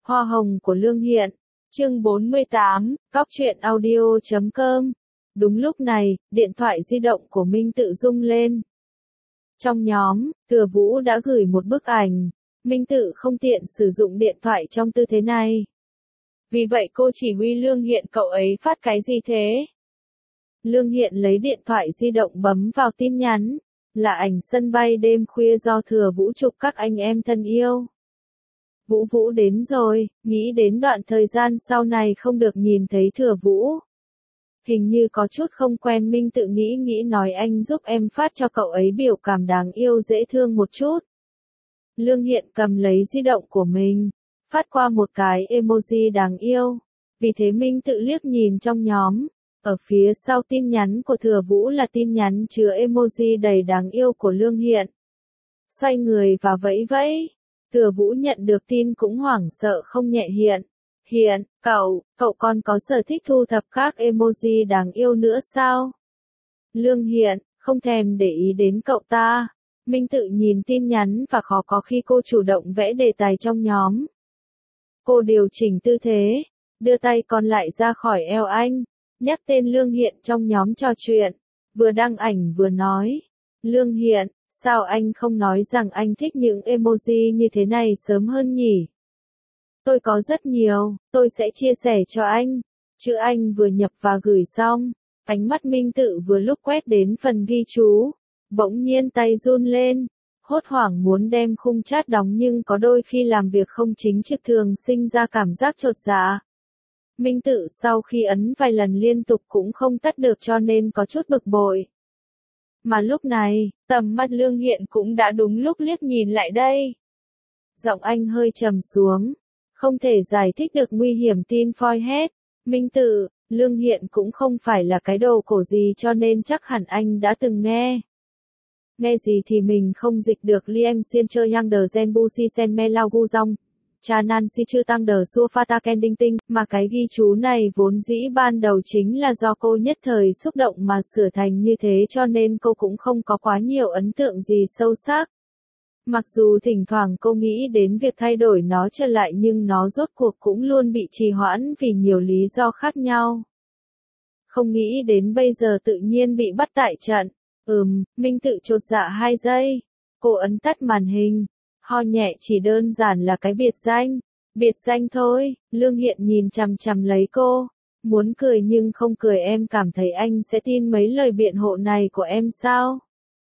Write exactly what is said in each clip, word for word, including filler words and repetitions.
Hoa hồng của Lương Hiện. Chương bốn mươi tám, Góc truyện audio chấm com. Đúng lúc này, điện thoại di động của Minh Tự rung lên. Trong nhóm, Thừa Vũ đã gửi một bức ảnh. Minh Tự không tiện sử dụng điện thoại trong tư thế này. Vì vậy cô chỉ huy Lương Hiện cậu ấy phát cái gì thế? Lương Hiện lấy điện thoại di động bấm vào tin nhắn. Là ảnh sân bay đêm khuya do Thừa Vũ chụp các anh em thân yêu. Vũ Vũ đến rồi, nghĩ đến đoạn thời gian sau này không được nhìn thấy Thừa Vũ. Hình như có chút không quen. Minh Tự nghĩ nghĩ nói anh giúp em phát cho cậu ấy biểu cảm đáng yêu dễ thương một chút. Lương Hiện cầm lấy di động của mình, phát qua một cái emoji đáng yêu. Vì thế Minh Tự liếc nhìn trong nhóm. Ở phía sau tin nhắn của Thừa Vũ là tin nhắn chứa emoji đầy đáng yêu của Lương Hiện. Xoay người và vẫy vẫy. Thừa Vũ nhận được tin cũng hoảng sợ không nhẹ. Hiện, Hiện, cậu, cậu còn có sở thích thu thập các emoji đáng yêu nữa sao? Lương Hiện, không thèm để ý đến cậu ta. Minh Tự nhìn tin nhắn và khó có khi cô chủ động vẽ đề tài trong nhóm. Cô điều chỉnh tư thế, đưa tay còn lại ra khỏi eo anh, nhắc tên Lương Hiện trong nhóm trò chuyện, vừa đăng ảnh vừa nói. Lương Hiện, sao anh không nói rằng anh thích những emoji như thế này sớm hơn nhỉ? Tôi có rất nhiều, tôi sẽ chia sẻ cho anh. Chữ anh vừa nhập và gửi xong, ánh mắt Minh Tự vừa lúc quét đến phần ghi chú. Bỗng nhiên tay run lên, hốt hoảng muốn đem khung chat đóng nhưng có đôi khi làm việc không chính trực thường sinh ra cảm giác chột dạ. Minh Tự sau khi ấn vài lần liên tục cũng không tắt được cho nên có chút bực bội. Mà lúc này, tầm mắt Lương Hiện cũng đã đúng lúc liếc nhìn lại đây. Giọng anh hơi trầm xuống, không thể giải thích được nguy hiểm tin phoi hết. Minh Tự, Lương Hiện cũng không phải là cái đồ cổ gì cho nên chắc hẳn anh đã từng nghe. Nghe gì thì mình không dịch được. Lieng xiên chơi yang đờ gen bu si sen me lao gu rong. Cha nan si chư tăng đờ xua pha ta ken đinh tinh. Mà cái ghi chú này vốn dĩ ban đầu chính là do cô nhất thời xúc động mà sửa thành như thế cho nên cô cũng không có quá nhiều ấn tượng gì sâu sắc. Mặc dù thỉnh thoảng cô nghĩ đến việc thay đổi nó trở lại nhưng nó rốt cuộc cũng luôn bị trì hoãn vì nhiều lý do khác nhau. Không nghĩ đến bây giờ tự nhiên bị bắt tại trận. Ừm, Minh Tự chột dạ hai giây. Cô ấn tắt màn hình. Ho nhẹ chỉ đơn giản là cái biệt danh. Biệt danh thôi. Lương Hiện nhìn chằm chằm lấy cô. Muốn cười nhưng không cười. Em cảm thấy anh sẽ tin mấy lời biện hộ này của em sao?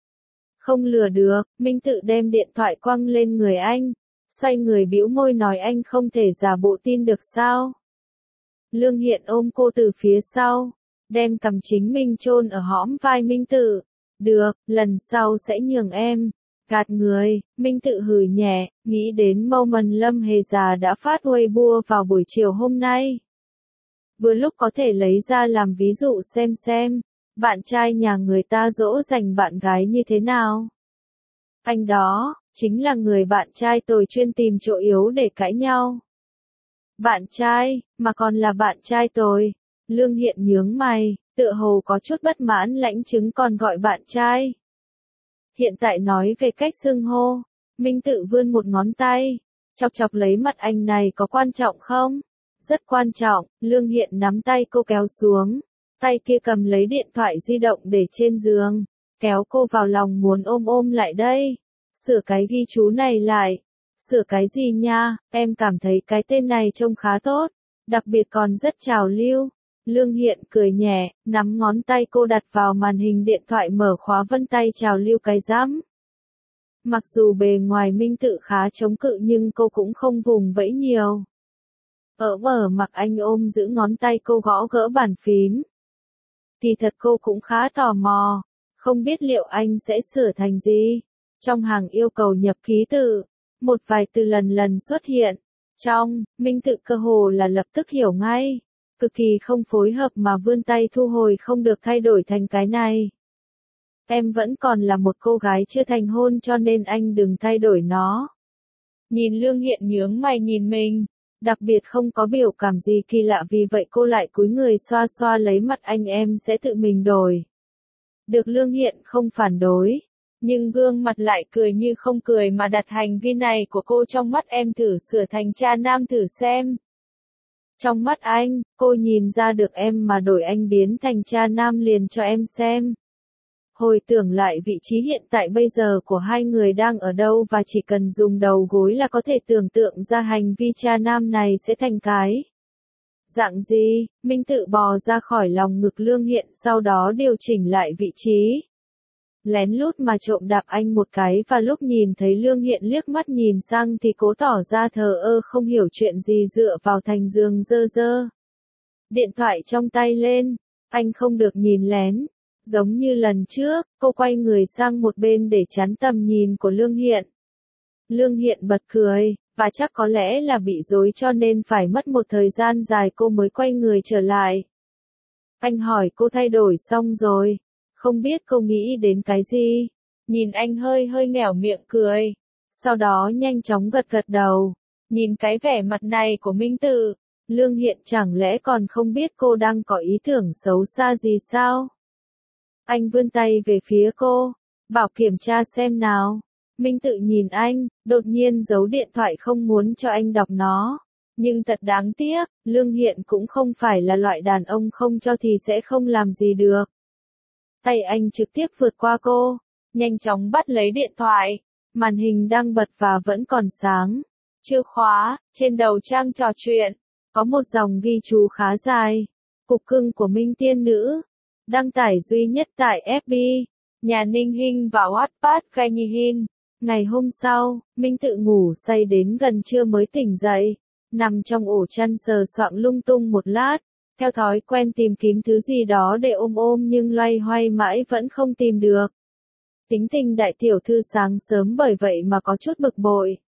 Không lừa được. Minh Tự đem điện thoại quăng lên người anh. Xoay người bĩu môi nói anh không thể giả bộ tin được sao? Lương Hiện ôm cô từ phía sau. Đem cằm chính mình chôn ở hõm vai Minh Tự. Được, lần sau sẽ nhường em. Gạt người, Minh Tự hừ nhẹ, nghĩ đến moment Lâm Hề già đã phát Weibo vào buổi chiều hôm nay. Vừa lúc có thể lấy ra làm ví dụ xem xem, bạn trai nhà người ta dỗ dành bạn gái như thế nào. Anh đó, chính là người bạn trai tồi chuyên tìm chỗ yếu để cãi nhau. Bạn trai, mà còn là bạn trai tồi. Lương Hiện nhướng mày. Tựa hồ có chút bất mãn lãnh chứng còn gọi bạn trai. Hiện tại nói về cách xưng hô. Minh Tự vươn một ngón tay. Chọc chọc lấy mặt anh này có quan trọng không? Rất quan trọng. Lương Hiện nắm tay cô kéo xuống. Tay kia cầm lấy điện thoại di động để trên giường. Kéo cô vào lòng muốn ôm ôm lại đây. Sửa cái ghi chú này lại. Sửa cái gì nha? Em cảm thấy cái tên này trông khá tốt. Đặc biệt còn rất trào lưu. Lương Hiện cười nhẹ, nắm ngón tay cô đặt vào màn hình điện thoại mở khóa vân tay trào lưu cái rắm. Mặc dù bề ngoài Minh Tự khá chống cự nhưng cô cũng không vùng vẫy nhiều. Ở bờ mặc anh ôm giữ ngón tay cô gõ gỡ bàn phím. Thì thật cô cũng khá tò mò, không biết liệu anh sẽ sửa thành gì. Trong hàng yêu cầu nhập ký tự, một vài từ lần lần xuất hiện. Trong, Minh Tự cơ hồ là lập tức hiểu ngay. Cực kỳ không phối hợp mà vươn tay thu hồi không được thay đổi thành cái này. Em vẫn còn là một cô gái chưa thành hôn cho nên anh đừng thay đổi nó. Nhìn Lương Hiện nhướng mày nhìn mình, đặc biệt không có biểu cảm gì kỳ lạ vì vậy cô lại cúi người xoa xoa lấy mặt anh em sẽ tự mình đổi. Được Lương Hiện không phản đối. Nhưng gương mặt lại cười như không cười mà đặt hành vi này của cô trong mắt em thử sửa thành cha nam thử xem. Trong mắt anh, cô nhìn ra được em mà đổi anh biến thành cha nam liền cho em xem. Hồi tưởng lại vị trí hiện tại bây giờ của hai người đang ở đâu và chỉ cần dùng đầu gối là có thể tưởng tượng ra hành vi cha nam này sẽ thành cái dạng gì. Minh Tự bò ra khỏi lòng ngực Lương Hiện, sau đó điều chỉnh lại vị trí. Lén lút mà trộm đạp anh một cái, và lúc nhìn thấy Lương Hiện liếc mắt nhìn sang thì cố tỏ ra thờ ơ không hiểu chuyện gì, dựa vào thành giường dơ dơ điện thoại trong tay lên. Anh không được nhìn lén. Giống như lần trước, cô quay người sang một bên để chắn tầm nhìn của Lương Hiện. Lương Hiện bật cười, và chắc có lẽ là bị dối cho nên phải mất một thời gian dài cô mới quay người trở lại. Anh hỏi cô thay đổi xong rồi. Không biết cô nghĩ đến cái gì. Nhìn anh hơi hơi nghẻo miệng cười. Sau đó nhanh chóng gật gật đầu. Nhìn cái vẻ mặt này của Minh Tự, Lương Hiện chẳng lẽ còn không biết cô đang có ý tưởng xấu xa gì sao? Anh vươn tay về phía cô, bảo kiểm tra xem nào. Minh Tự nhìn anh, đột nhiên giấu điện thoại không muốn cho anh đọc nó. Nhưng thật đáng tiếc, Lương Hiện cũng không phải là loại đàn ông không cho thì sẽ không làm gì được. Tay anh trực tiếp vượt qua cô, nhanh chóng bắt lấy điện thoại. Màn hình đang bật và vẫn còn sáng. Chìa khóa, trên đầu trang trò chuyện, có một dòng ghi chú khá dài. Cục cưng của Minh Tiên Nữ. Đăng tải duy nhất tại ép bê, nhà Ninh Hinh và Wattpad Gai Nhi Hin. Ngày hôm sau, Minh Tự ngủ say đến gần trưa mới tỉnh dậy. Nằm trong ổ chăn sờ soạng lung tung một lát. Theo thói quen tìm kiếm thứ gì đó để ôm ôm nhưng loay hoay mãi vẫn không tìm được. Tính tình đại tiểu thư sáng sớm bởi vậy mà có chút bực bội.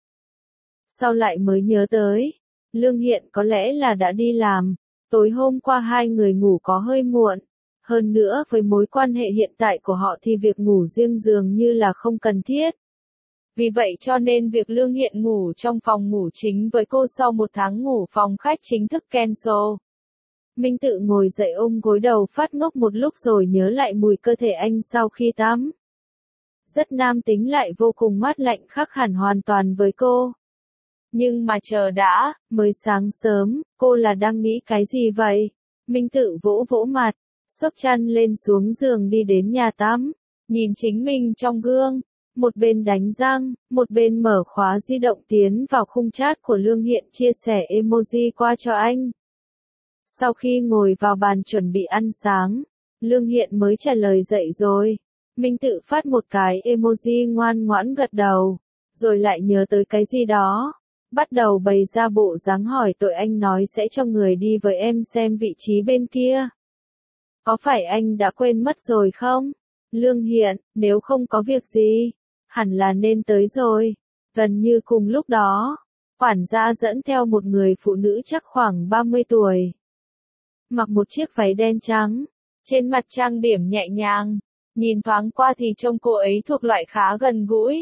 Sau lại mới nhớ tới, Lương Hiện có lẽ là đã đi làm. Tối hôm qua hai người ngủ có hơi muộn. Hơn nữa với mối quan hệ hiện tại của họ thì việc ngủ riêng dường như là không cần thiết. Vì vậy cho nên việc Lương Hiện ngủ trong phòng ngủ chính với cô sau một tháng ngủ phòng khách chính thức cancel. Minh Tự ngồi dậy ôm gối đầu phát ngốc một lúc rồi nhớ lại mùi cơ thể anh sau khi tắm. Rất nam tính lại vô cùng mát lạnh, khác hẳn hoàn toàn với cô. Nhưng mà chờ đã, mới sáng sớm, cô là đang nghĩ cái gì vậy? Minh Tự vỗ vỗ mặt, xốc chăn lên xuống giường đi đến nhà tắm, nhìn chính mình trong gương, một bên đánh răng, một bên mở khóa di động tiến vào khung chat của Lương Hiện chia sẻ emoji qua cho anh. Sau khi ngồi vào bàn chuẩn bị ăn sáng, Lương Hiện mới trả lời dậy rồi. Minh Tự phát một cái emoji ngoan ngoãn gật đầu, rồi lại nhớ tới cái gì đó. Bắt đầu bày ra bộ dáng hỏi tội, anh nói sẽ cho người đi với em xem vị trí bên kia. Có phải anh đã quên mất rồi không? Lương Hiện, nếu không có việc gì, hẳn là nên tới rồi. Gần như cùng lúc đó, quản gia dẫn theo một người phụ nữ chắc khoảng ba mươi tuổi. Mặc một chiếc váy đen trắng, trên mặt trang điểm nhẹ nhàng, nhìn thoáng qua thì trông cô ấy thuộc loại khá gần gũi.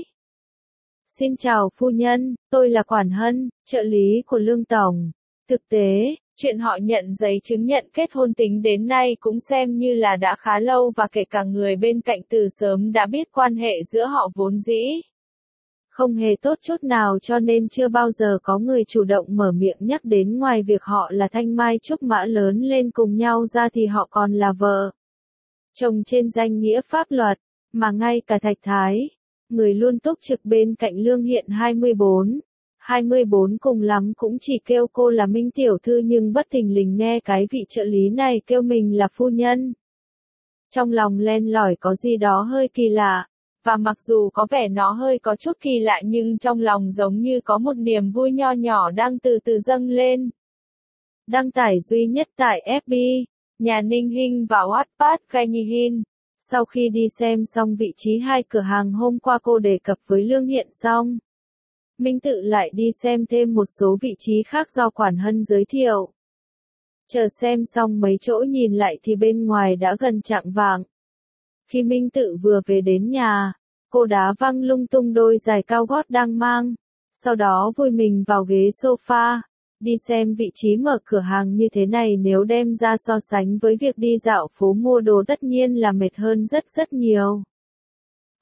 Xin chào phu nhân, tôi là Quản Hân, trợ lý của Lương Tổng. Thực tế, chuyện họ nhận giấy chứng nhận kết hôn tính đến nay cũng xem như là đã khá lâu và kể cả người bên cạnh từ sớm đã biết quan hệ giữa họ vốn dĩ không hề tốt chút nào, cho nên chưa bao giờ có người chủ động mở miệng nhắc đến. Ngoài việc họ là thanh mai trúc mã lớn lên cùng nhau ra thì họ còn là vợ chồng trên danh nghĩa pháp luật, mà ngay cả Thạch Thái, người luôn túc trực bên cạnh Lương Hiện hai mươi bốn, hai mươi bốn cùng lắm cũng chỉ kêu cô là Minh tiểu thư, nhưng bất thình lình nghe cái vị trợ lý này kêu mình là phu nhân. Trong lòng len lỏi có gì đó hơi kỳ lạ, và mặc dù có vẻ nó hơi có chút kỳ lạ nhưng trong lòng giống như có một niềm vui nho nhỏ đang từ từ dâng lên. Đăng tải duy nhất tại ép bê, nhà Ninh Hinh và Wattpad Gai Nhi Hin. Sau khi đi xem xong vị trí hai cửa hàng hôm qua cô đề cập với Lương Hiện xong, Minh Tự lại đi xem thêm một số vị trí khác do Quản Hân giới thiệu. Chờ xem xong mấy chỗ nhìn lại thì bên ngoài đã gần chạng vạng. Khi Minh Tự vừa về đến nhà, cô đá văng lung tung đôi giày cao gót đang mang, sau đó vùi mình vào ghế sofa. Đi xem vị trí mở cửa hàng như thế này nếu đem ra so sánh với việc đi dạo phố mua đồ tất nhiên là mệt hơn rất rất nhiều.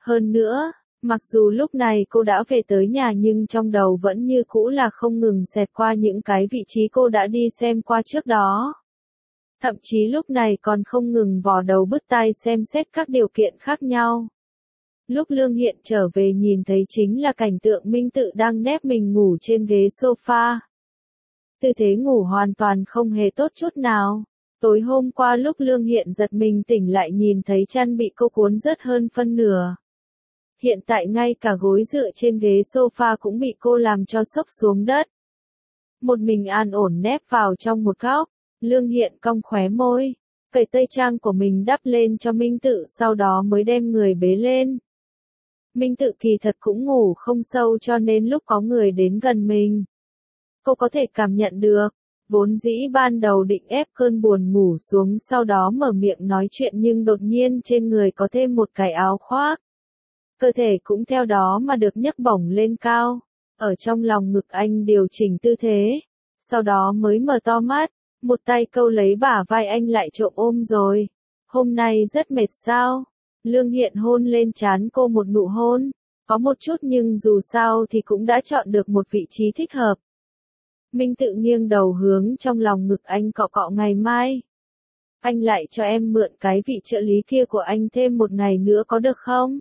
Hơn nữa, mặc dù lúc này cô đã về tới nhà nhưng trong đầu vẫn như cũ là không ngừng xẹt qua những cái vị trí cô đã đi xem qua trước đó. Thậm chí lúc này còn không ngừng vò đầu bứt tai xem xét các điều kiện khác nhau. Lúc Lương Hiện trở về nhìn thấy chính là cảnh tượng Minh Tự đang nép mình ngủ trên ghế sofa. Tư thế ngủ hoàn toàn không hề tốt chút nào. Tối hôm qua lúc Lương Hiện giật mình tỉnh lại nhìn thấy chăn bị cô cuốn rớt hơn phân nửa. Hiện tại ngay cả gối dựa trên ghế sofa cũng bị cô làm cho xốc xuống đất. Một mình an ổn nép vào trong một góc, Lương Hiện cong khóe môi, cởi tây trang của mình đắp lên cho Minh Tự sau đó mới đem người bế lên. Minh Tự kỳ thật cũng ngủ không sâu cho nên lúc có người đến gần mình, cô có thể cảm nhận được. Vốn dĩ ban đầu định ép cơn buồn ngủ xuống sau đó mở miệng nói chuyện nhưng đột nhiên trên người có thêm một cái áo khoác. Cơ thể cũng theo đó mà được nhấc bổng lên cao. Ở trong lòng ngực anh điều chỉnh tư thế. Sau đó mới mở to mắt. Một tay câu lấy bả vai anh lại trộm ôm rồi. Hôm nay rất mệt sao? Lương Hiện hôn lên trán cô một nụ hôn. Có một chút nhưng dù sao thì cũng đã chọn được một vị trí thích hợp. Minh Tự nghiêng đầu hướng trong lòng ngực anh cọ cọ ngày mai. Anh lại cho em mượn cái vị trợ lý kia của anh thêm một ngày nữa có được không?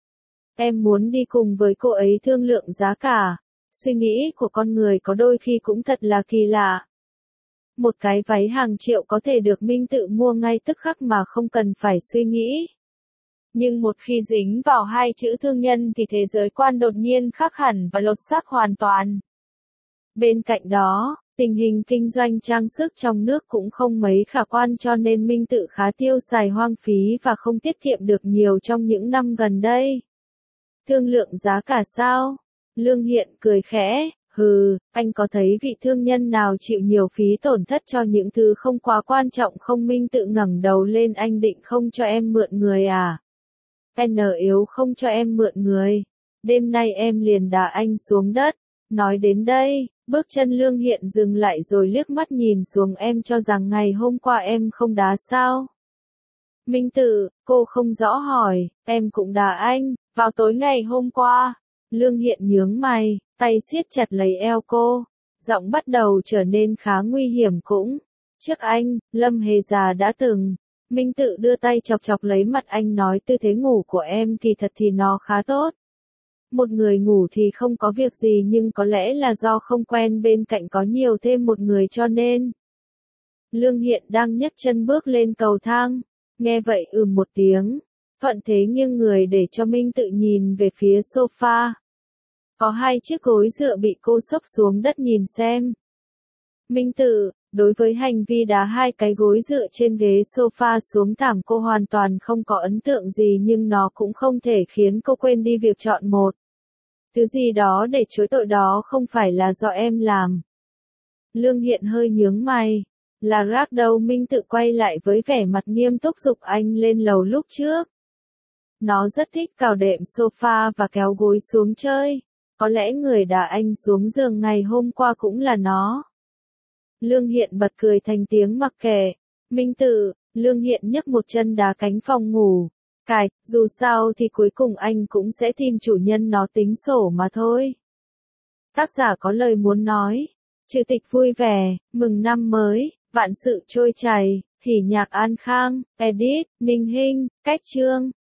Em muốn đi cùng với cô ấy thương lượng giá cả. Suy nghĩ của con người có đôi khi cũng thật là kỳ lạ. Một cái váy hàng triệu có thể được Minh Tự mua ngay tức khắc mà không cần phải suy nghĩ. Nhưng một khi dính vào hai chữ thương nhân thì thế giới quan đột nhiên khác hẳn và lột xác hoàn toàn. Bên cạnh đó, tình hình kinh doanh trang sức trong nước cũng không mấy khả quan cho nên Minh Tự khá tiêu xài hoang phí và không tiết kiệm được nhiều trong những năm gần đây. Thương lượng giá cả sao? Lương Hiện cười khẽ, hừ, anh có thấy vị thương nhân nào chịu nhiều phí tổn thất cho những thứ không quá quan trọng không? Minh Tự ngẩng đầu lên, anh định không cho em mượn người à? N yếu không cho em mượn người. Đêm nay em liền đá anh xuống đất. Nói đến đây, bước chân Lương Hiện dừng lại rồi liếc mắt nhìn xuống, em cho rằng ngày hôm qua em không đá sao? Minh Tự, cô không rõ hỏi, em cũng đá anh, vào tối ngày hôm qua. Lương Hiện nhướng mày, tay siết chặt lấy eo cô, giọng bắt đầu trở nên khá nguy hiểm cũng. Trước anh, Lâm Hề già đã từng. Minh Tự đưa tay chọc chọc lấy mặt anh nói tư thế ngủ của em kỳ thật thì nó khá tốt. Một người ngủ thì không có việc gì nhưng có lẽ là do không quen bên cạnh có nhiều thêm một người cho nên. Lương Hiện đang nhấc chân bước lên cầu thang. Nghe vậy ừm một tiếng. Thuận thế nghiêng người để cho Minh Tự nhìn về phía sofa. Có hai chiếc gối dựa bị cô xốc xuống đất nhìn xem. Minh Tự, đối với hành vi đá hai cái gối dựa trên ghế sofa xuống thảm cô hoàn toàn không có ấn tượng gì nhưng nó cũng không thể khiến cô quên đi việc chọn một. Thứ gì đó để chối tội đó không phải là do em làm. Lương Hiện hơi nhướng mày. Là rác đâu? Minh Tự quay lại với vẻ mặt nghiêm túc giục anh lên lầu lúc trước. Nó rất thích cào đệm sofa và kéo gối xuống chơi. Có lẽ người đá anh xuống giường ngày hôm qua cũng là nó. Lương Hiện bật cười thành tiếng mặc kệ. Minh Tự, Lương Hiện nhấc một chân đá cánh phòng ngủ. Cài, dù sao thì cuối cùng anh cũng sẽ tìm chủ nhân nó tính sổ mà thôi. Tác giả có lời muốn nói. Trừ tịch vui vẻ, mừng năm mới, vạn sự trôi chảy, hỉ nhạc an khang, edit, Ninh Hinh, cách chương.